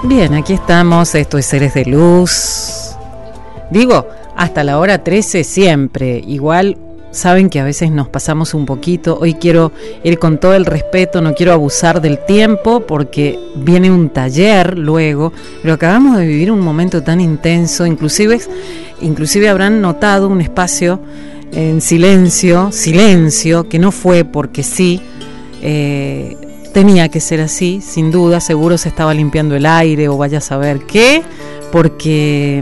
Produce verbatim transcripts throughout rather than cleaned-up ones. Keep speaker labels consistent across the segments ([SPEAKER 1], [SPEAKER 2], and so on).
[SPEAKER 1] Bien, aquí estamos, esto es Seres de Luz. Digo, hasta la hora trece siempre. Igual saben que a veces nos pasamos un poquito. Hoy quiero ir con todo el respeto, no quiero abusar del tiempo porque viene un taller luego, pero acabamos de vivir un momento tan intenso, inclusive, inclusive habrán notado un espacio en silencio, silencio, que no fue porque sí, eh, tenía que ser así, sin duda, seguro se estaba limpiando el aire o vaya a saber qué, porque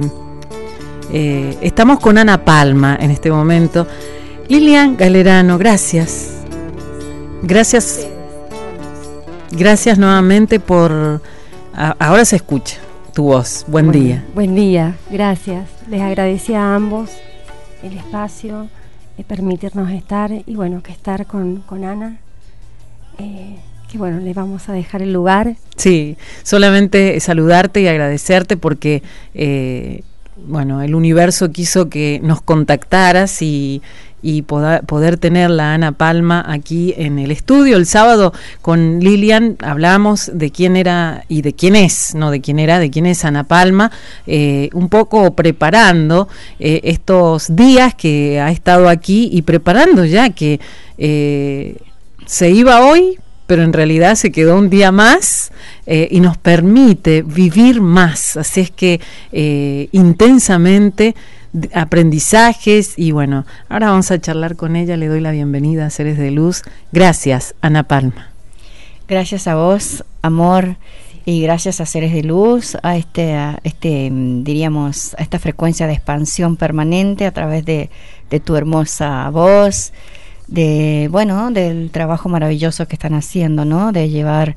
[SPEAKER 1] eh, estamos con Ana Palma en este momento. Lilian Galerano, gracias. Gracias. Gracias nuevamente por... A, ahora se escucha tu voz. Buen bueno, día.
[SPEAKER 2] Buen día, gracias. Les agradecí a ambos el espacio, eh, permitirnos estar y bueno, que estar con, con Ana. Eh, que bueno, le vamos a dejar el lugar.
[SPEAKER 1] Sí, solamente saludarte y agradecerte porque... Eh, bueno, el universo quiso que nos contactaras y, y poder, poder tener la Ana Palma aquí en el estudio. El sábado con Lilian hablamos de quién era y de quién es, no de quién era, de quién es Ana Palma, eh, un poco preparando eh, estos días que ha estado aquí y preparando ya que eh, se iba hoy, pero en realidad se quedó un día más eh, y nos permite vivir más, así es que eh, intensamente aprendizajes y bueno, ahora vamos a charlar con ella, le doy la bienvenida a Seres de Luz. Gracias, Ana Palma.
[SPEAKER 3] Gracias a vos, amor, y gracias a Seres de Luz, a este, a este diríamos, a esta frecuencia de expansión permanente a través de, de tu hermosa voz, de bueno del trabajo maravilloso que están haciendo, ¿no? De llevar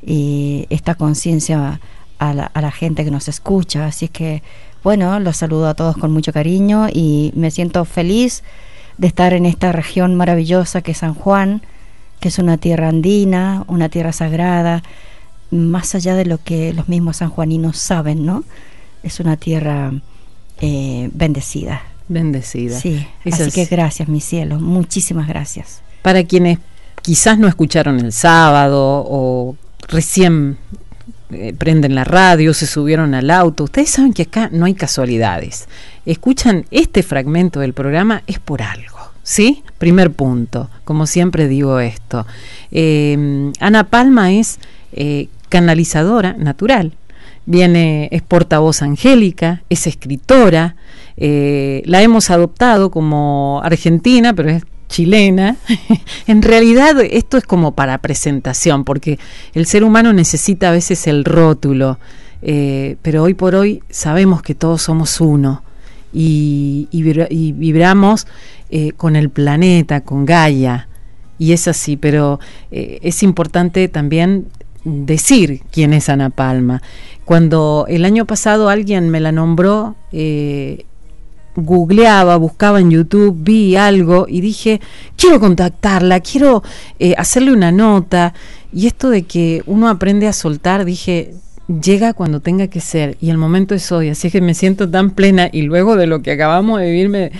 [SPEAKER 3] y esta conciencia a la, a la gente que nos escucha. Así que bueno, los saludo a todos con mucho cariño y me siento feliz de estar en esta región maravillosa que es San Juan, que es una tierra andina, una tierra sagrada, más allá de lo que los mismos sanjuaninos saben, ¿no? Es una tierra eh, bendecida.
[SPEAKER 1] Bendecida.
[SPEAKER 3] Sí, Esas... así que gracias, mi cielo, muchísimas gracias.
[SPEAKER 1] Para quienes quizás no escucharon el sábado o recién eh, prenden la radio, se subieron al auto, ustedes saben que acá no hay casualidades. Escuchan este fragmento del programa, es por algo, ¿sí? Primer punto, como siempre digo esto. Eh, Ana Palma es eh, canalizadora natural. Viene, es portavoz angélica, es escritora, eh, la hemos adoptado como argentina, pero es chilena. En realidad esto es como para presentación, porque el ser humano necesita a veces el rótulo, eh, pero hoy por hoy sabemos que todos somos uno y, y, vibra, y vibramos eh, con el planeta, con Gaia, y es así, pero eh, es importante también decir quién es Ana Palma. Cuando el año pasado alguien me la nombró, eh, googleaba, buscaba en YouTube, vi algo y dije, quiero contactarla, quiero eh, hacerle una nota. Y esto de que uno aprende a soltar, dije, llega cuando tenga que ser y el momento es hoy, así que me siento tan plena y luego de lo que acabamos de vivir me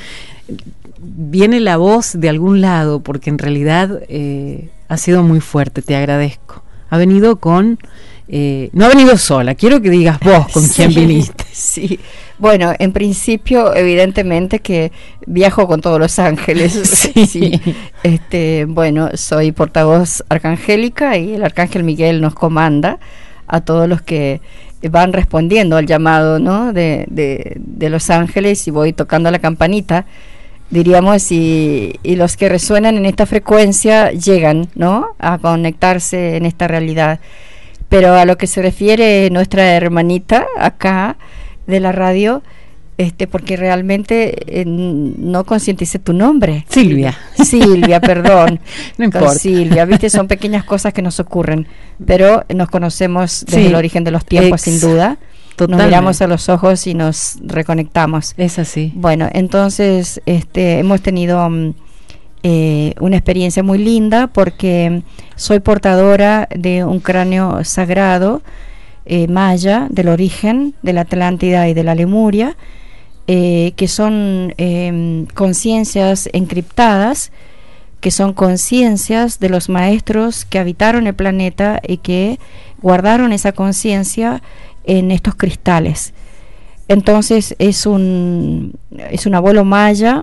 [SPEAKER 1] viene la voz de algún lado, porque en realidad eh, ha sido muy fuerte, te agradezco. Ha venido con... Eh, no ha venido sola, quiero que digas vos con quién
[SPEAKER 3] sí,
[SPEAKER 1] viniste.
[SPEAKER 3] Sí, bueno, en principio evidentemente que viajo con todos los ángeles.
[SPEAKER 1] Sí.
[SPEAKER 3] Sí. Este, bueno, soy portavoz arcangélica y el arcángel Miguel nos comanda a todos los que van respondiendo al llamado, ¿no? de, de, de los ángeles, y voy tocando la campanita, diríamos, y, y los que resuenan en esta frecuencia llegan, ¿no? A conectarse en esta realidad. Pero a lo que se refiere nuestra hermanita acá de la radio, este, porque realmente eh, no concienticé tu nombre.
[SPEAKER 1] Silvia.
[SPEAKER 3] Silvia, perdón.
[SPEAKER 1] No importa.
[SPEAKER 3] Silvia, viste, son pequeñas cosas que nos ocurren, pero nos conocemos desde sí, el origen de los tiempos, ex, sin duda. Totalmente. Nos miramos a los ojos y nos reconectamos.
[SPEAKER 1] Es así.
[SPEAKER 3] Bueno, entonces este, hemos tenido... Um, Eh, una experiencia muy linda porque soy portadora de un cráneo sagrado eh, maya del origen de la Atlántida y de la Lemuria, eh, que son eh, conciencias encriptadas, que son conciencias de los maestros que habitaron el planeta y que guardaron esa conciencia en estos cristales. Entonces es un, es un abuelo maya,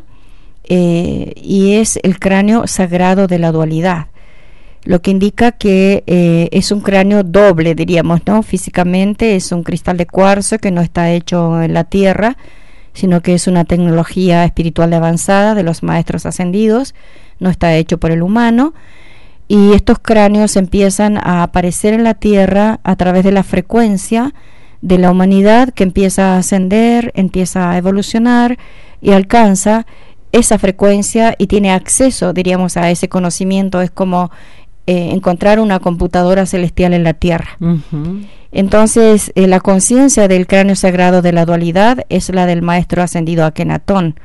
[SPEAKER 3] eh, y es el cráneo sagrado de la dualidad, lo que indica que eh, es un cráneo doble, diríamos, ¿no? Físicamente es un cristal de cuarzo que no está hecho en la tierra, sino que es una tecnología espiritual avanzada de los maestros ascendidos, no está hecho por el humano, y estos cráneos empiezan a aparecer en la tierra a través de la frecuencia de la humanidad que empieza a ascender, empieza a evolucionar y alcanza esa frecuencia y tiene acceso, diríamos, a ese conocimiento. Es como Eh, encontrar una computadora celestial en la tierra. Uh-huh. Entonces, eh, la conciencia del cráneo sagrado de la dualidad es la del maestro ascendido Akenatón,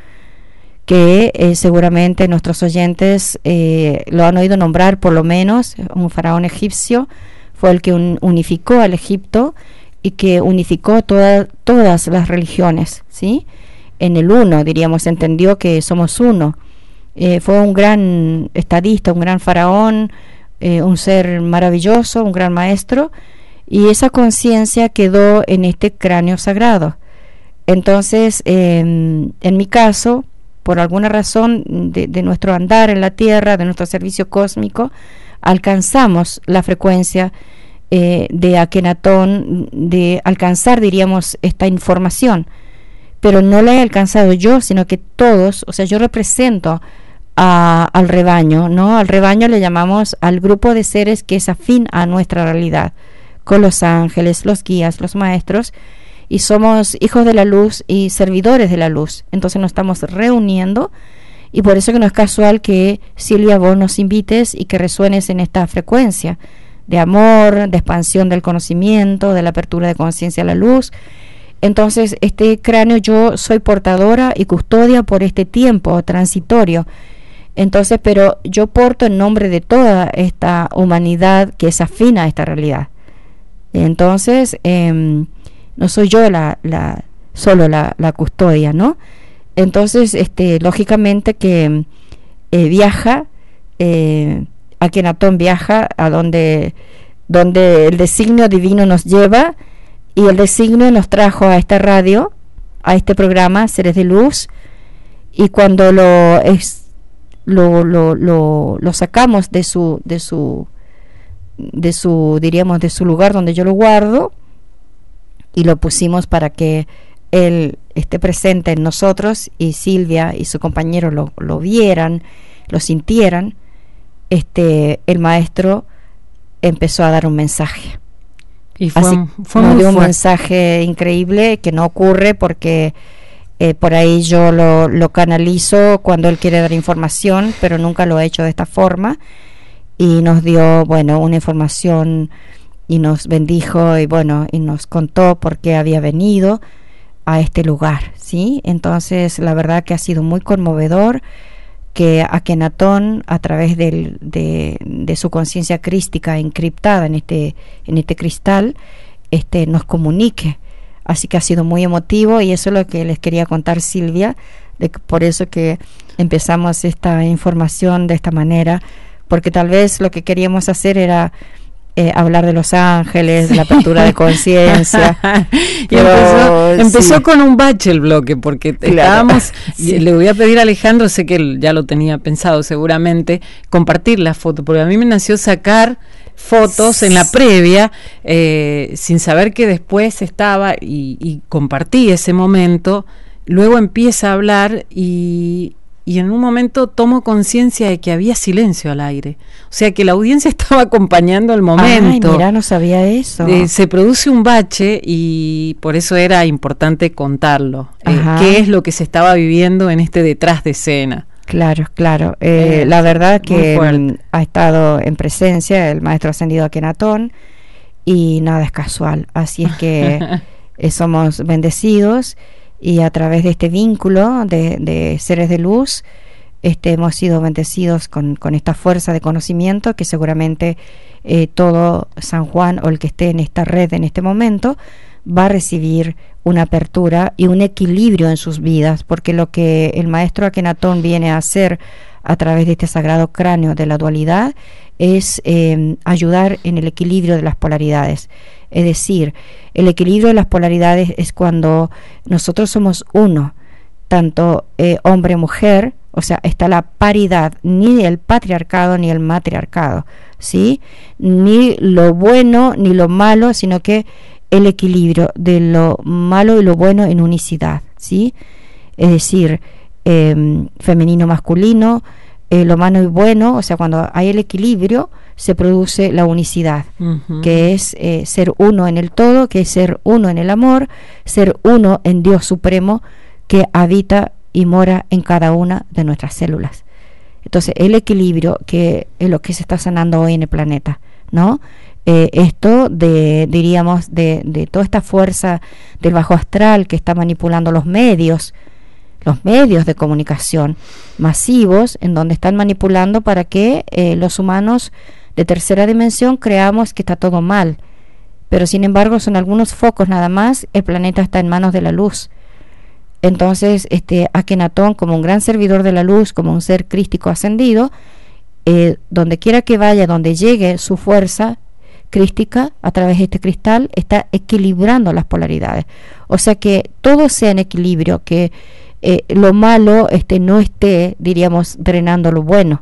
[SPEAKER 3] que eh, seguramente nuestros oyentes eh, lo han oído nombrar, por lo menos. Un faraón egipcio fue el que un, unificó al Egipto y que unificó toda, todas las religiones, ¿sí? En el uno, diríamos, entendió que somos uno. Eh, fue un gran estadista, un gran faraón, Eh, un ser maravilloso, un gran maestro, y esa conciencia quedó en este cráneo sagrado. Entonces, eh, en mi caso, por alguna razón de, de nuestro andar en la tierra, de nuestro servicio cósmico, alcanzamos la frecuencia eh, de Akenatón, de alcanzar, diríamos, esta información, pero no la he alcanzado yo, sino que todos, o sea, yo represento A, al rebaño, ¿no? Al rebaño le llamamos al grupo de seres que es afín a nuestra realidad, con los ángeles, los guías, los maestros, y somos hijos de la luz y servidores de la luz. Entonces nos estamos reuniendo, y por eso que no es casual que, Silvia, vos nos invites y que resuenes en esta frecuencia de amor, de expansión del conocimiento, de la apertura de conciencia a la luz. Entonces, este cráneo, yo soy portadora y custodia por este tiempo transitorio. Entonces, pero yo porto en nombre de toda esta humanidad que es afín a esta realidad. Entonces, eh, no soy yo la, la solo la, la custodia, ¿no? Entonces, este, lógicamente que eh, viaja, eh, Akenatón viaja a donde, donde el designio divino nos lleva, y el designio nos trajo a esta radio, a este programa, Seres de Luz, y cuando lo es Lo, lo, lo, lo sacamos de su, de su, de su, diríamos, de su lugar donde yo lo guardo, y lo pusimos para que él esté presente en nosotros, y Silvia y su compañero lo, lo vieran, lo sintieran. Este, el maestro empezó a dar un mensaje.
[SPEAKER 1] Y fue,
[SPEAKER 3] Así,
[SPEAKER 1] fue
[SPEAKER 3] nos
[SPEAKER 1] muy
[SPEAKER 3] dio un
[SPEAKER 1] fuerte.
[SPEAKER 3] mensaje increíble que no ocurre porque Eh, por ahí yo lo, lo canalizo cuando él quiere dar información, pero nunca lo he hecho de esta forma, y nos dio, bueno, una información y nos bendijo, y bueno, y nos contó por qué había venido a este lugar, ¿sí? Entonces, la verdad que ha sido muy conmovedor que Akenatón, a través del, de, de su conciencia crística encriptada en este, en este cristal, este, nos comunique. Así que ha sido muy emotivo, y eso es lo que les quería contar, Silvia, de, por eso que empezamos esta información de esta manera, porque tal vez lo que queríamos hacer era eh, hablar de los ángeles, sí, de la apertura de conciencia.
[SPEAKER 1] Y empezó, empezó
[SPEAKER 3] sí.
[SPEAKER 1] con un bache el bloque, porque claro, estábamos, sí. Le voy a pedir a Alejandro, sé que él ya lo tenía pensado seguramente, compartir la foto, porque a mí me nació sacar fotos en la previa, eh, sin saber que después estaba, y, y compartí ese momento. Luego empieza a hablar, y, y en un momento tomo conciencia de que había silencio al aire, o sea que la audiencia estaba acompañando el momento.
[SPEAKER 3] Ay, mira, no sabía eso.
[SPEAKER 1] Eh, se produce un bache, y por eso era importante contarlo, eh, qué es lo que se estaba viviendo en este detrás de escena.
[SPEAKER 3] Claro, claro. Eh, eh, la verdad que m, ha estado en presencia el maestro ascendido Akenatón, y nada es casual. Así es que eh, somos bendecidos, y a través de este vínculo de, de seres de luz, este, hemos sido bendecidos con, con esta fuerza de conocimiento que seguramente eh, todo San Juan, o el que esté en esta red en este momento, va a recibir una apertura y un equilibrio en sus vidas, porque lo que el maestro Akenatón viene a hacer a través de este sagrado cráneo de la dualidad es eh, ayudar en el equilibrio de las polaridades. Es decir, el equilibrio de las polaridades es cuando nosotros somos uno, tanto eh, hombre-mujer, o sea, está la paridad, ni el patriarcado ni el matriarcado, ¿sí? Ni lo bueno ni lo malo, sino que el equilibrio de lo malo y lo bueno en unicidad, ¿sí? Es decir, eh, femenino-masculino, eh, lo malo y bueno, o sea, cuando hay el equilibrio, se produce la unicidad, uh-huh. que es eh, ser uno en el todo, que es ser uno en el amor, ser uno en Dios Supremo, que habita y mora en cada una de nuestras células. Entonces, el equilibrio, que es lo que se está sanando hoy en el planeta, ¿no? Eh, esto de, diríamos, de, de toda esta fuerza del bajo astral que está manipulando los medios, los medios de comunicación masivos, en donde están manipulando para que eh, los humanos de tercera dimensión creamos que está todo mal, pero sin embargo son algunos focos nada más. El planeta está en manos de la luz. Entonces, este Akenatón, como un gran servidor de la luz, como un ser crístico ascendido, eh, donde quiera que vaya, donde llegue su fuerza crística a través de este cristal, está equilibrando las polaridades. O sea, que todo sea en equilibrio, que eh, lo malo este, no esté, diríamos, drenando lo bueno,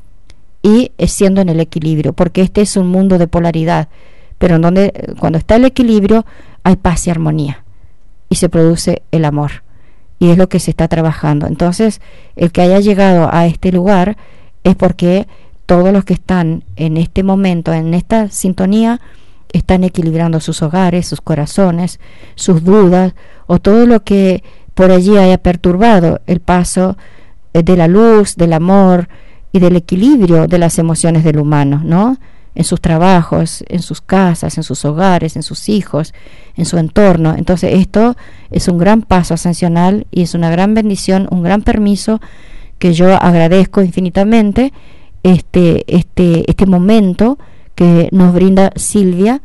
[SPEAKER 3] y eh, siendo en el equilibrio, porque este es un mundo de polaridad, pero en donde cuando está el equilibrio hay paz y armonía, y se produce el amor. Y es lo que se está trabajando. Entonces, el que haya llegado a este lugar es porque todos los que están en este momento, en esta sintonía, están equilibrando sus hogares, sus corazones, sus dudas, o todo lo que por allí haya perturbado el paso de la luz, del amor y del equilibrio de las emociones del humano, ¿no? En sus trabajos, en sus casas, en sus hogares, en sus hijos, en su entorno. Entonces esto es un gran paso ascensional y es una gran bendición, un gran permiso que yo agradezco infinitamente, este, este, este momento que nos brinda Silvia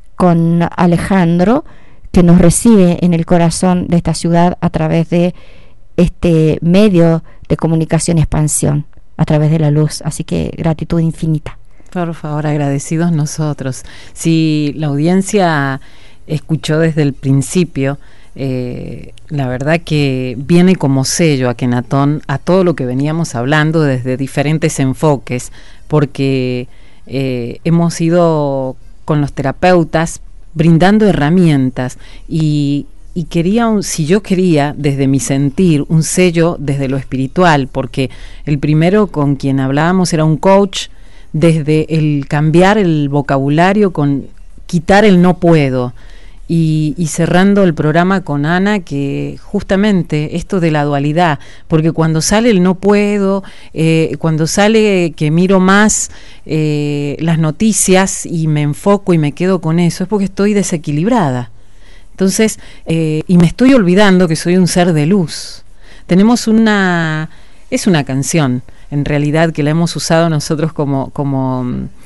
[SPEAKER 3] con Alejandro, que nos recibe en el corazón de esta ciudad a través de este medio de comunicación y expansión, a través de la luz. Así que gratitud infinita.
[SPEAKER 1] Por favor, agradecidos nosotros. Si la audiencia escuchó desde el principio, eh, la verdad que viene como sello Akenatón a todo lo que veníamos hablando desde diferentes enfoques, porque eh, hemos ido con los terapeutas brindando herramientas y, y quería, un, si yo quería desde mi sentir, un sello desde lo espiritual, porque el primero con quien hablábamos era un coach, desde el cambiar el vocabulario, con quitar el no puedo, y, y cerrando el programa con Ana, que justamente esto de la dualidad, porque cuando sale el no puedo, eh, cuando sale que miro más eh, las noticias y me enfoco y me quedo con eso, es porque estoy desequilibrada. Entonces, eh, y me estoy olvidando que soy un ser de luz. Tenemos una, es una canción, en realidad, que la hemos usado nosotros como, como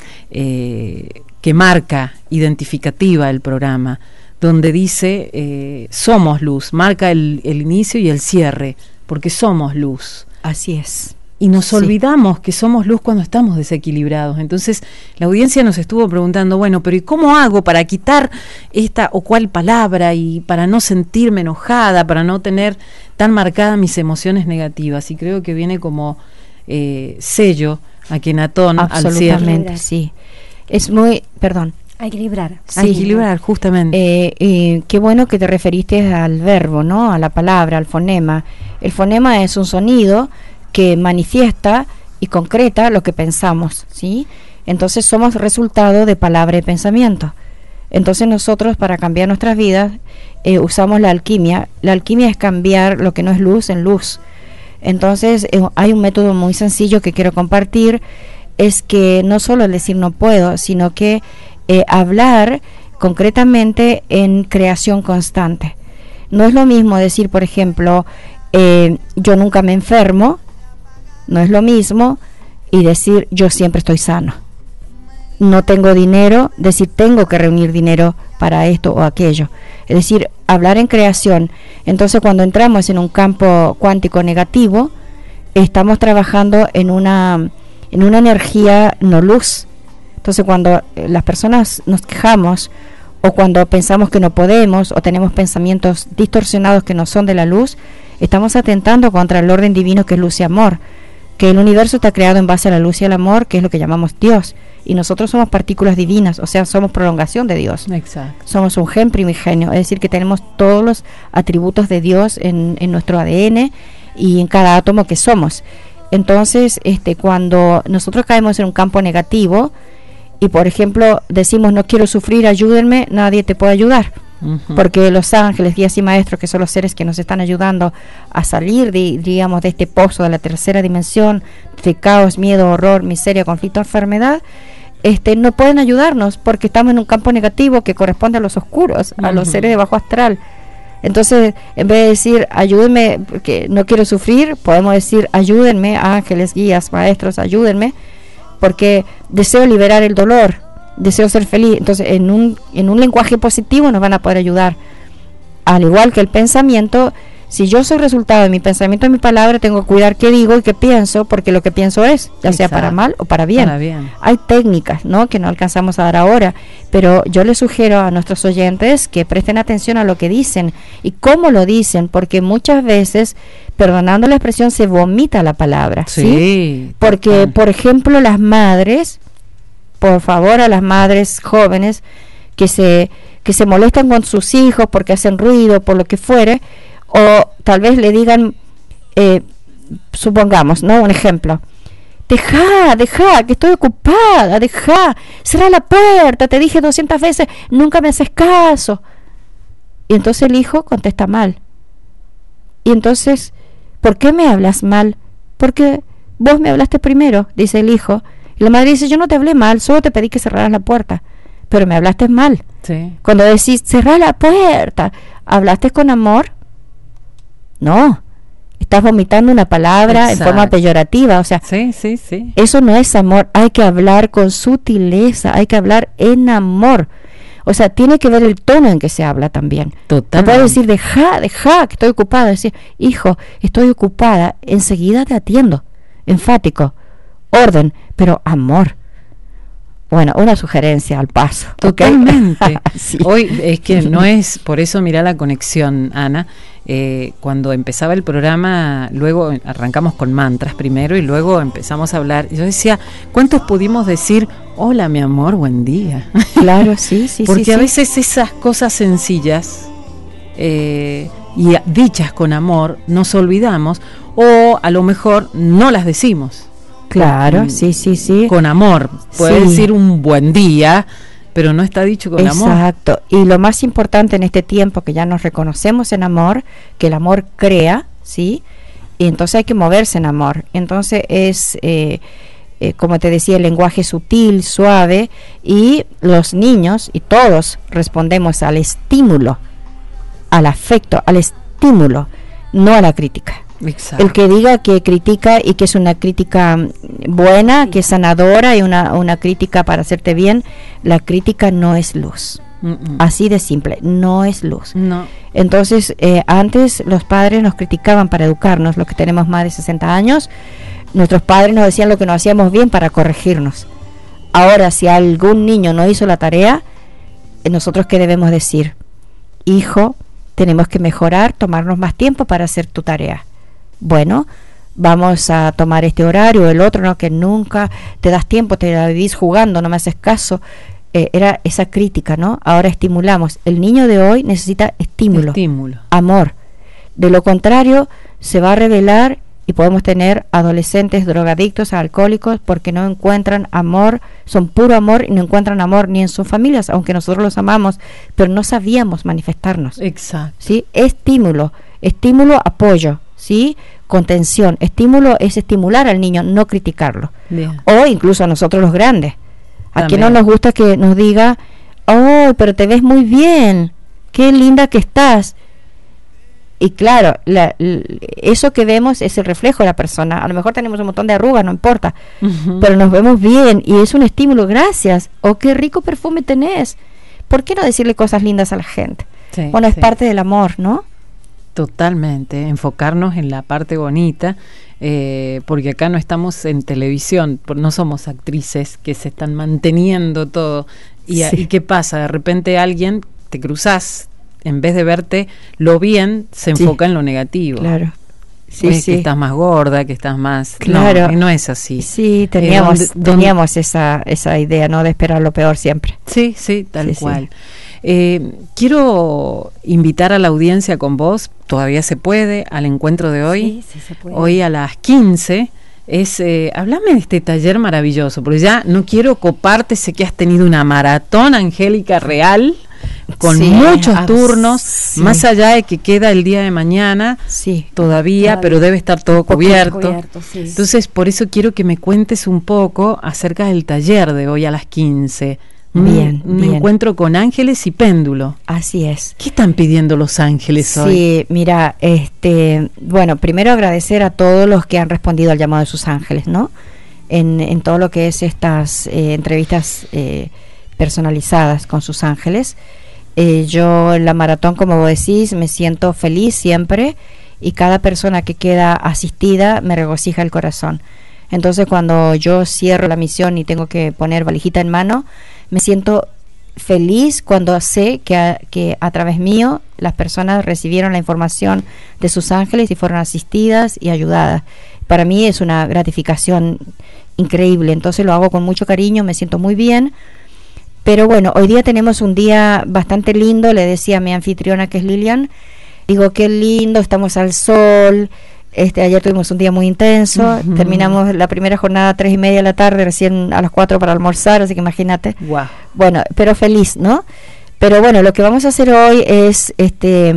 [SPEAKER 1] eh, que marca identificativa el programa, donde dice eh, somos luz, marca el, el inicio y el cierre, porque somos luz.
[SPEAKER 3] Así es.
[SPEAKER 1] Y nos
[SPEAKER 3] sí.
[SPEAKER 1] olvidamos que somos luz cuando estamos desequilibrados. Entonces la audiencia nos estuvo preguntando, bueno, pero ¿y cómo hago para quitar esta o cual palabra y para no sentirme enojada, para no tener tan marcadas mis emociones negativas? Y creo que viene como eh, sello Akenatón al cierre.
[SPEAKER 3] Absolutamente, sí. Es muy, perdón.
[SPEAKER 2] A equilibrar.
[SPEAKER 1] Sí, a equilibrar, justamente.
[SPEAKER 3] Eh, eh, qué bueno que te referiste al verbo, ¿no? A la palabra, al fonema. El fonema es un sonido que manifiesta y concreta lo que pensamos, ¿sí? Entonces somos resultado de palabra y pensamiento. Entonces nosotros, para cambiar nuestras vidas, eh, usamos la alquimia. La alquimia es cambiar lo que no es luz en luz. Entonces eh, hay un método muy sencillo que quiero compartir, es que no solo el decir no puedo, sino que eh, hablar concretamente en creación constante. No es lo mismo decir, por ejemplo, eh, yo nunca me enfermo, no es lo mismo, y decir yo siempre estoy sano. No tengo dinero, decir tengo que reunir dinero para esto o aquello. Es decir, hablar en creación. Entonces, cuando entramos en un campo cuántico negativo, estamos trabajando en una, en una energía no luz. Entonces, cuando eh, las personas nos quejamos, o cuando pensamos que no podemos, o tenemos pensamientos distorsionados que no son de la luz, estamos atentando contra el orden divino que es luz y amor, que el universo está creado en base a la luz y al amor, que es lo que llamamos Dios, y nosotros somos partículas divinas, o sea, somos prolongación de Dios.
[SPEAKER 1] Exacto.
[SPEAKER 3] Somos un gen primigenio, es decir, que tenemos todos los atributos de Dios en, en nuestro A D N y en cada átomo que somos. Entonces, este, cuando nosotros caemos en un campo negativo y, por ejemplo, decimos no quiero sufrir, ayúdenme, nadie te puede ayudar. Uh-huh. Porque los ángeles, guías y maestros, que son los seres que nos están ayudando a salir de, digamos, de este pozo de la tercera dimensión, de caos, miedo, horror, miseria, conflicto, enfermedad, este, no pueden ayudarnos porque estamos en un campo negativo que corresponde a los oscuros, uh-huh. a los seres de bajo astral. Entonces, en vez de decir ayúdenme porque no quiero sufrir, podemos decir ayúdenme, ángeles, guías, maestros, ayúdenme porque deseo liberar el dolor, deseo ser feliz. Entonces, en un, en un lenguaje positivo nos van a poder ayudar. Al igual que el pensamiento, si yo soy resultado de mi pensamiento y mi palabra, tengo que cuidar qué digo y qué pienso, porque lo que pienso es, ya sea para mal o para bien. para bien. Hay técnicas, ¿no?, que no alcanzamos a dar ahora, pero yo les sugiero a nuestros oyentes que presten atención a lo que dicen y cómo lo dicen, porque muchas veces, perdonando la expresión, se vomita la palabra. Sí, ¿sí? Porque, total. Por ejemplo, las madres, por favor, a las madres jóvenes que se, que se molestan con sus hijos porque hacen ruido, por lo que fuere, o tal vez le digan, eh, supongamos, ¿no?, un ejemplo, deja, deja, que estoy ocupada, deja, cerra la puerta, te dije doscientas veces, nunca me haces caso. Y entonces el hijo contesta mal. Y entonces, ¿por qué me hablas mal? Porque vos me hablaste primero, dice el hijo. Y la madre dice, yo no te hablé mal, solo te pedí que cerraras la puerta, pero me hablaste mal. Sí. Cuando decís, cerrá la puerta, ¿hablaste con amor? No, estás vomitando una palabra. Exacto. En forma peyorativa, o sea, sí, sí, sí. Eso no es amor. Hay que hablar con sutileza, hay que hablar en amor. O sea, tiene que ver el tono en que se habla también. Total. No puedes decir, deja, deja, que estoy ocupada. Decir, hijo, estoy ocupada, enseguida te atiendo. Enfático, orden, pero amor. Bueno, una sugerencia al paso.
[SPEAKER 1] Totalmente. ¿Okay? Sí. Hoy es que no es, por eso mirá la conexión, Ana. Eh, cuando empezaba el programa, luego arrancamos con mantras primero y luego empezamos a hablar. Yo decía, ¿cuántos pudimos decir, hola mi amor, buen día?
[SPEAKER 3] Claro, sí, sí.
[SPEAKER 1] Porque
[SPEAKER 3] sí,
[SPEAKER 1] a
[SPEAKER 3] sí.
[SPEAKER 1] veces esas cosas sencillas eh, y dichas con amor nos olvidamos o a lo mejor no las decimos.
[SPEAKER 3] Claro,
[SPEAKER 1] con,
[SPEAKER 3] sí, sí, sí.
[SPEAKER 1] Con amor. Puede sí. decir un buen día, pero no está dicho con
[SPEAKER 3] Exacto.
[SPEAKER 1] amor.
[SPEAKER 3] Exacto. Y lo más importante en este tiempo, que ya nos reconocemos en amor, que el amor crea, ¿sí? Y entonces hay que moverse en amor. Entonces es, eh, eh, como te decía, el lenguaje sutil, suave, y los niños, y todos, respondemos al estímulo, al afecto, al estímulo, no a la crítica. Exacto. El que diga que critica y que es una crítica buena, que es sanadora y una, una crítica para hacerte bien, la crítica no es luz. Mm-mm. Así de simple, no es luz. No. Entonces, eh, antes los padres nos criticaban para educarnos, los que tenemos más de sesenta años, nuestros padres nos decían lo que no hacíamos bien para corregirnos. Ahora, si algún niño no hizo la tarea, eh, nosotros ¿qué debemos decir? Hijo, tenemos que mejorar, tomarnos más tiempo para hacer tu tarea. Bueno, vamos a tomar este horario o el otro, no, que nunca te das tiempo, te la vivís jugando, no me haces caso. Eh, era esa crítica, ¿no? Ahora estimulamos. El niño de hoy necesita estímulo, estímulo, amor. De lo contrario, se va a revelar y podemos tener adolescentes drogadictos, alcohólicos, porque no encuentran amor, son puro amor y no encuentran amor ni en sus familias, aunque nosotros los amamos, pero no sabíamos manifestarnos. Exacto. ¿Sí? Estímulo, estímulo, apoyo. ¿Sí? Contención. Estímulo es estimular al niño, no criticarlo. Bien. O incluso a nosotros los grandes. A quien no nos gusta que nos diga, oh, pero te ves muy bien, qué linda que estás. Y claro, la, la, eso que vemos es el reflejo de la persona. A lo mejor tenemos un montón de arrugas, no importa, uh-huh. pero nos vemos bien y es un estímulo, gracias. Oh, qué rico perfume tenés. ¿Por qué no decirle cosas lindas a la gente? Sí, bueno, sí. Es parte del amor, ¿no?
[SPEAKER 1] Totalmente, enfocarnos en la parte bonita, eh, porque acá no estamos en televisión, no somos actrices que se están manteniendo todo. Y, sí. ¿Y qué pasa? De repente alguien te cruzás, en vez de verte lo bien, se enfoca sí. en lo negativo.
[SPEAKER 3] Claro. Sí,
[SPEAKER 1] pues
[SPEAKER 3] sí.
[SPEAKER 1] Que estás más gorda, que estás más...
[SPEAKER 3] Claro.
[SPEAKER 1] No, no es así.
[SPEAKER 3] Sí, teníamos,
[SPEAKER 1] eh, donde,
[SPEAKER 3] teníamos
[SPEAKER 1] donde,
[SPEAKER 3] esa, esa idea, ¿no? De esperar lo peor siempre.
[SPEAKER 1] Sí, sí, tal
[SPEAKER 3] sí,
[SPEAKER 1] cual.
[SPEAKER 3] Sí.
[SPEAKER 1] Eh, quiero invitar a la audiencia con vos, todavía se puede, al encuentro de hoy.
[SPEAKER 2] Sí, sí se puede.
[SPEAKER 1] Hoy a las quince. Es, eh, hablame de este taller maravilloso, porque ya no quiero coparte, sé que has tenido una maratón, Angélica, real, con sí, muchos ah, turnos, sí. más allá de que queda el día de mañana,
[SPEAKER 3] sí.
[SPEAKER 1] todavía, todavía, pero debe estar todo cubierto.
[SPEAKER 2] cubierto sí.
[SPEAKER 1] Entonces, por eso quiero que me cuentes un poco acerca del taller de hoy a las quince.
[SPEAKER 3] Bien,
[SPEAKER 1] un,
[SPEAKER 3] bien.
[SPEAKER 1] un encuentro con ángeles y péndulo.
[SPEAKER 3] Así es.
[SPEAKER 1] ¿Qué están pidiendo los ángeles
[SPEAKER 3] sí,
[SPEAKER 1] hoy?
[SPEAKER 3] Sí, mira, este, bueno, primero agradecer a todos los que han respondido al llamado de sus ángeles, ¿no? En, en todo lo que es estas eh, entrevistas eh, personalizadas con sus ángeles. Eh, yo en la maratón, como vos decís, me siento feliz siempre y cada persona que queda asistida me regocija el corazón. Entonces, cuando yo cierro la misión y tengo que poner valijita en mano, me siento feliz cuando sé que a, que a través mío las personas recibieron la información de sus ángeles y fueron asistidas y ayudadas. Para mí es una gratificación increíble, entonces lo hago con mucho cariño, me siento muy bien. Pero bueno, hoy día tenemos un día bastante lindo, le decía a mi anfitriona que es Lilian, digo qué lindo, estamos al sol. Este, ayer tuvimos un día muy intenso, uh-huh. terminamos la primera jornada a tres y media de la tarde, recién a las cuatro para almorzar, así que imagínate.
[SPEAKER 1] Wow.
[SPEAKER 3] Bueno, pero feliz, ¿no? Pero bueno, lo que vamos a hacer hoy es, este,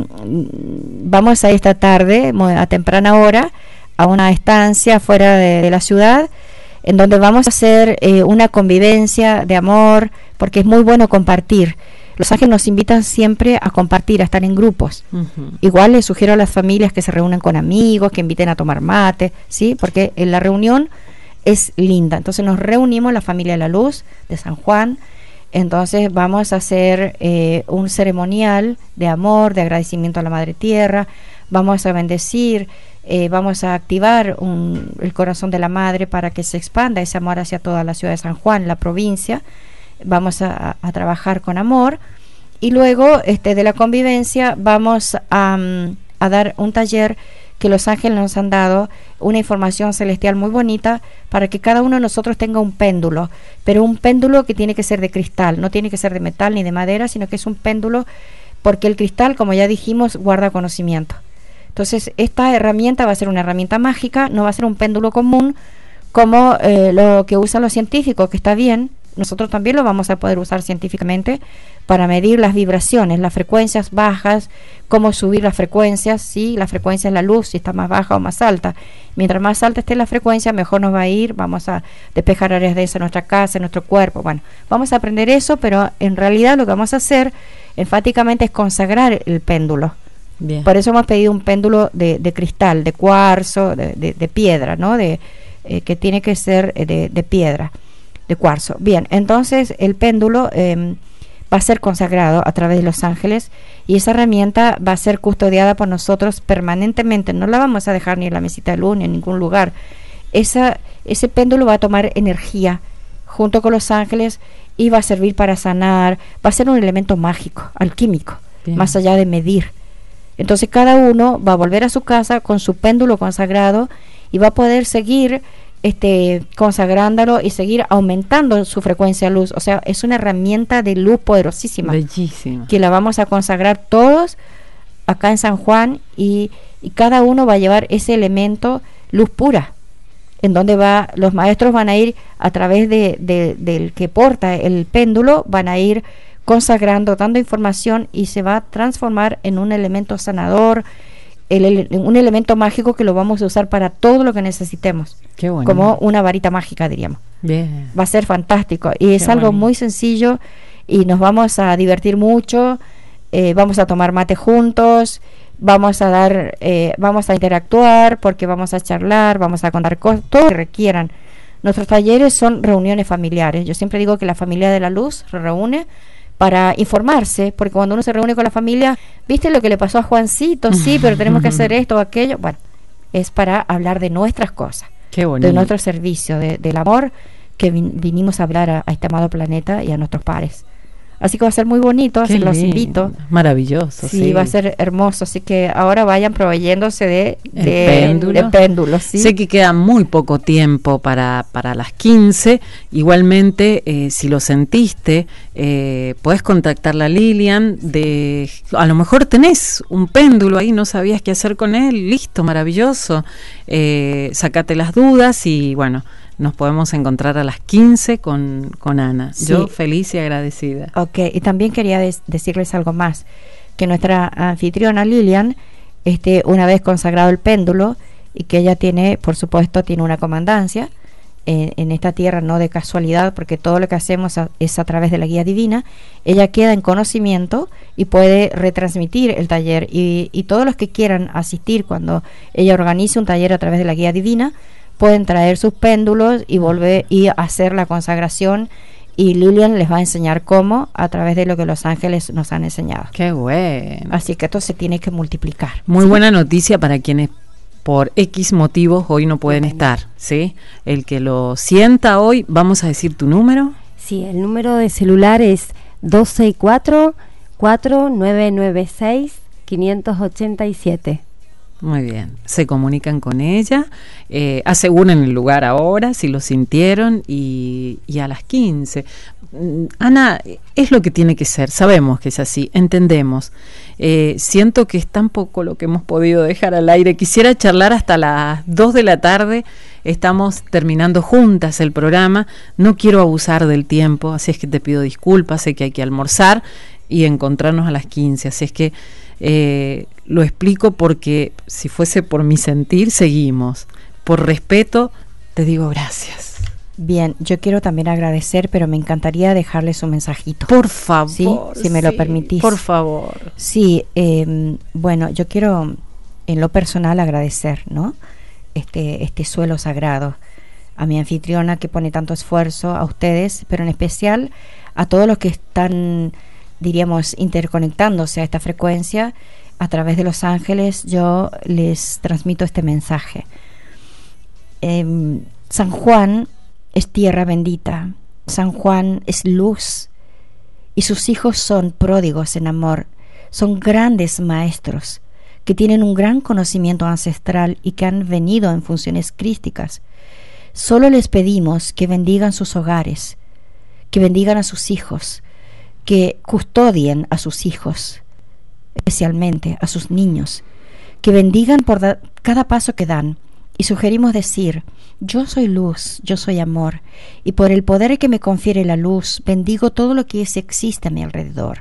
[SPEAKER 3] vamos a ir esta tarde, a temprana hora, a una estancia fuera de, de la ciudad, en donde vamos a hacer eh, una convivencia de amor, porque es muy bueno compartir. Los ángeles nos invitan siempre a compartir, a estar en grupos. Uh-huh. Igual les sugiero a las familias que se reúnan con amigos, que inviten a tomar mate, ¿sí? Porque en la reunión es linda. Entonces nos reunimos, la familia de la luz de San Juan. Entonces vamos a hacer eh, un ceremonial de amor, de agradecimiento a la Madre Tierra. Vamos a bendecir, eh, vamos a activar un, el corazón de la Madre para que se expanda ese amor hacia toda la ciudad de San Juan, la provincia. Vamos a, a trabajar con amor y luego este, de la convivencia vamos a, a dar un taller que los ángeles nos han dado, una información celestial muy bonita para que cada uno de nosotros tenga un péndulo, pero un péndulo que tiene que ser de cristal, no tiene que ser de metal ni de madera, sino que es un péndulo porque el cristal, como ya dijimos, guarda conocimiento. Entonces esta herramienta va a ser una herramienta mágica, no va a ser un péndulo común como eh, lo que usan los científicos, que está bien. Nosotros también lo vamos a poder usar científicamente para medir las vibraciones, las frecuencias bajas, cómo subir las frecuencias, ¿sí? La frecuencia es la luz, si está más baja o más alta. Mientras más alta esté la frecuencia, mejor nos va a ir, vamos a despejar áreas de eso en nuestra casa, en nuestro cuerpo. Bueno, vamos a aprender eso, pero en realidad lo que vamos a hacer enfáticamente es consagrar el péndulo. Bien. Por eso hemos pedido un péndulo de, de cristal, de cuarzo, de, de, de piedra, ¿no? De, eh, que tiene que ser de, de piedra. De cuarzo. Bien, entonces el péndulo eh, va a ser consagrado a través de los ángeles y esa herramienta va a ser custodiada por nosotros permanentemente. No la vamos a dejar ni en la mesita de luz ni en ningún lugar. Esa, ese péndulo va a tomar energía junto con los ángeles y va a servir para sanar. Va a ser un elemento mágico, alquímico, bien, más allá de medir. Entonces cada uno va a volver a su casa con su péndulo consagrado y va a poder seguir Este, consagrándolo y seguir aumentando su frecuencia de luz. O sea, es una herramienta de luz poderosísima.
[SPEAKER 1] Bellísima.
[SPEAKER 3] Que la vamos a consagrar todos acá en San Juan y, y cada uno va a llevar ese elemento luz pura, en donde va, los maestros van a ir a través de, de, del que porta el péndulo, van a ir consagrando, dando información y se va a transformar en un elemento sanador, El, el, un elemento mágico que lo vamos a usar para todo lo que necesitemos.
[SPEAKER 1] Qué bueno.
[SPEAKER 3] Como una varita mágica, diríamos.
[SPEAKER 1] Bien.
[SPEAKER 3] Va a ser fantástico y es
[SPEAKER 1] Qué
[SPEAKER 3] algo
[SPEAKER 1] bueno.
[SPEAKER 3] muy sencillo y nos vamos a divertir mucho. Eh, vamos a tomar mate juntos, vamos a dar, eh, vamos a interactuar porque vamos a charlar, vamos a contar cosas, todo lo que requieran. Nuestros talleres son reuniones familiares. Yo siempre digo que la familia de la luz se reúne para informarse, porque cuando uno se reúne con la familia, ¿viste lo que le pasó a Juancito? Sí, pero tenemos que hacer esto o aquello. Bueno, es para hablar de nuestras cosas,
[SPEAKER 1] Qué bonito.
[SPEAKER 3] de nuestro servicio, de, del amor que vin, vinimos a hablar a, a este amado planeta y a nuestros pares. Así que va a ser muy bonito, así que los invito.
[SPEAKER 1] Maravilloso.
[SPEAKER 3] Sí,
[SPEAKER 1] sí,
[SPEAKER 3] va a ser hermoso, así que ahora vayan proveyéndose de,
[SPEAKER 1] El
[SPEAKER 3] de,
[SPEAKER 1] péndulo.
[SPEAKER 3] de péndulos. ¿Sí?
[SPEAKER 1] Sé que queda muy poco tiempo para, para las quince. Igualmente, eh, si lo sentiste, eh, podés contactar a Lilian. De, a lo mejor tenés un péndulo ahí, no sabías qué hacer con él. Listo, maravilloso. Eh, sacate las dudas y bueno, nos podemos encontrar a las quince con, con Ana.
[SPEAKER 3] Sí.
[SPEAKER 1] Yo feliz y agradecida.
[SPEAKER 3] Ok, y también quería des- decirles algo más, que nuestra anfitriona Lilian, este, una vez consagrado el péndulo, y que ella tiene, por supuesto, tiene una comandancia en, en esta tierra, no de casualidad, porque todo lo que hacemos a, es a través de la guía divina, ella queda en conocimiento y puede retransmitir el taller, y, y todos los que quieran asistir cuando ella organice un taller a través de la guía divina, pueden traer sus péndulos y volver y hacer la consagración, y Lilian les va a enseñar cómo a través de lo que los ángeles nos han enseñado.
[SPEAKER 1] Qué bueno.
[SPEAKER 3] Así que esto se tiene que multiplicar.
[SPEAKER 1] Muy
[SPEAKER 3] ¿sí?
[SPEAKER 1] buena noticia para quienes por X motivos hoy no pueden estar, ¿sí? El que lo sienta hoy, vamos a decir tu número.
[SPEAKER 2] Sí, el número de celular es dos seis cuatro, cuatro nueve nueve seis, cinco ocho siete.
[SPEAKER 1] Muy bien, se comunican con ella, eh, aseguren el lugar ahora si lo sintieron y, y a las quince. Mm, Ana, es lo que tiene que ser, sabemos que es así, entendemos. Eh, siento que es tan poco lo que hemos podido dejar al aire. Quisiera charlar hasta las dos de la tarde, estamos terminando juntas el programa, no quiero abusar del tiempo, así es que te pido disculpas, sé que hay que almorzar y encontrarnos a las quince, así es que Eh, lo explico porque si fuese por mi sentir, seguimos. Por respeto, te digo gracias.
[SPEAKER 3] Bien, yo quiero también agradecer, pero me encantaría dejarles un mensajito.
[SPEAKER 1] Por favor.
[SPEAKER 3] ¿Sí? Si me
[SPEAKER 1] sí,
[SPEAKER 3] lo permitís.
[SPEAKER 1] Por favor.
[SPEAKER 3] Sí, eh, bueno, yo quiero en lo personal agradecer, ¿no? Este, este suelo sagrado, a mi anfitriona que pone tanto esfuerzo, a ustedes, pero en especial a todos los que están, diríamos, interconectándose a esta frecuencia a través de los ángeles. Yo les transmito este mensaje. eh, San Juan es tierra bendita, San Juan es luz, y sus hijos son pródigos en amor, son grandes maestros que tienen un gran conocimiento ancestral y que han venido en funciones crísticas. Solo les pedimos que bendigan sus hogares, que bendigan a sus hijos, que custodien a sus hijos, especialmente a sus niños, que bendigan por da- cada paso que dan, y sugerimos decir: yo soy luz, yo soy amor, y por el poder que me confiere la luz, bendigo todo lo que es, existe a mi alrededor.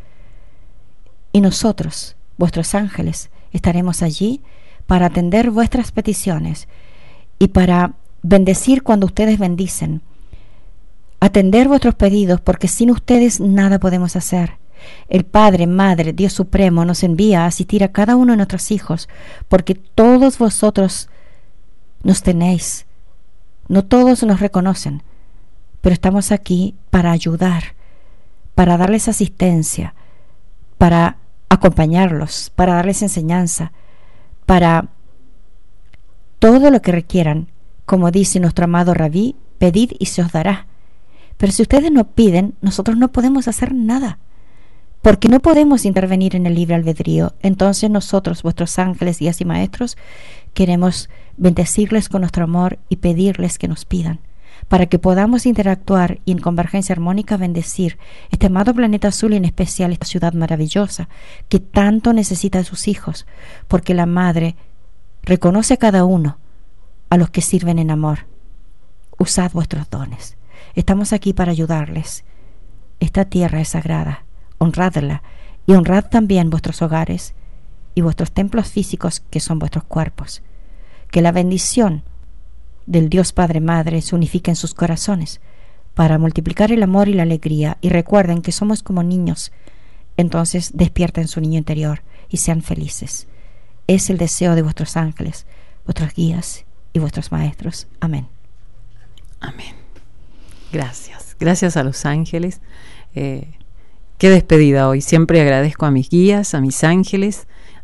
[SPEAKER 3] Y nosotros, vuestros ángeles, estaremos allí para atender vuestras peticiones y para bendecir cuando ustedes bendicen, atender vuestros pedidos, porque sin ustedes nada podemos hacer. El Padre, Madre, Dios Supremo nos envía a asistir a cada uno de nuestros hijos, porque todos vosotros nos tenéis. No todos nos reconocen, pero estamos aquí para ayudar, para darles asistencia, para acompañarlos, para darles enseñanza, para todo lo que requieran. Como dice nuestro amado Rabí, pedid y se os dará. Pero si ustedes no piden, nosotros no podemos hacer nada, porque no podemos intervenir en el libre albedrío. Entonces nosotros, vuestros ángeles, guías y maestros, queremos bendecirles con nuestro amor y pedirles que nos pidan, para que podamos interactuar y en convergencia armónica bendecir este amado planeta azul y en especial esta ciudad maravillosa que tanto necesita de sus hijos, porque la Madre reconoce a cada uno a los que sirven en amor. Usad vuestros dones. Estamos aquí para ayudarles. Esta tierra es sagrada. Honradla y honrad también vuestros hogares y vuestros templos físicos, que son vuestros cuerpos. Que la bendición del Dios Padre Madre se unifique en sus corazones para multiplicar el amor y la alegría. Y recuerden que somos como niños. Entonces despierten su niño interior y sean felices. Es el deseo de vuestros ángeles, vuestros guías y vuestros maestros. Amén.
[SPEAKER 1] Amén. Gracias. Gracias a los ángeles. Eh, qué despedida hoy. Siempre agradezco a mis guías, a mis ángeles,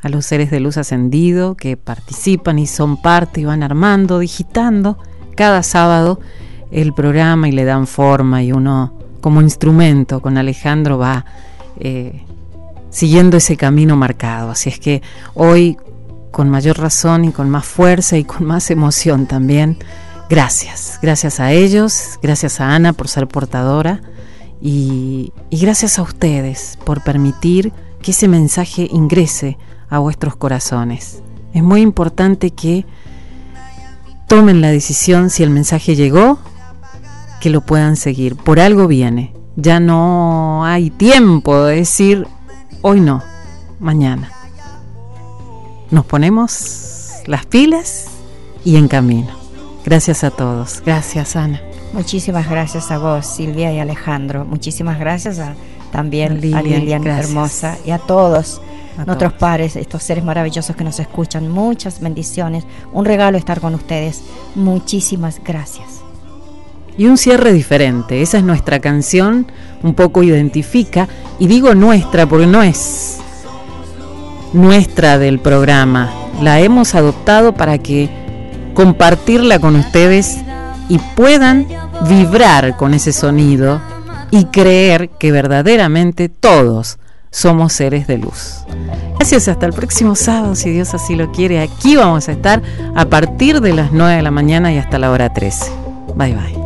[SPEAKER 1] a los seres de luz ascendido que participan y son parte y van armando, digitando cada sábado el programa y le dan forma, y uno como instrumento con Alejandro va eh, siguiendo ese camino marcado. Así es que hoy, con mayor razón y con más fuerza y con más emoción también, gracias, gracias a ellos, gracias a Ana por ser portadora, y, y gracias a ustedes por permitir que ese mensaje ingrese a vuestros corazones. Es muy importante que tomen la decisión, si el mensaje llegó, que lo puedan seguir. Por algo viene. Ya no hay tiempo de decir hoy no, mañana. Nos ponemos las pilas y en camino. Gracias a todos. Gracias, Ana.
[SPEAKER 3] Muchísimas gracias a vos, Silvia y Alejandro. Muchísimas gracias a, también
[SPEAKER 1] Lilian,
[SPEAKER 3] a Lilian, hermosa, y a todos
[SPEAKER 1] a
[SPEAKER 3] nuestros
[SPEAKER 1] todos.
[SPEAKER 3] pares, estos seres maravillosos que nos escuchan. Muchas bendiciones. Un regalo estar con ustedes. Muchísimas gracias.
[SPEAKER 1] Y un cierre diferente. Esa es nuestra canción, un poco identifica, y digo nuestra porque no es nuestra del programa. La hemos adoptado para que compartirla con ustedes y puedan vibrar con ese sonido y creer que verdaderamente todos somos seres de luz. Gracias, hasta el próximo sábado, si Dios así lo quiere. Aquí vamos a estar a partir de las nueve de la mañana y hasta la hora trece. Bye bye.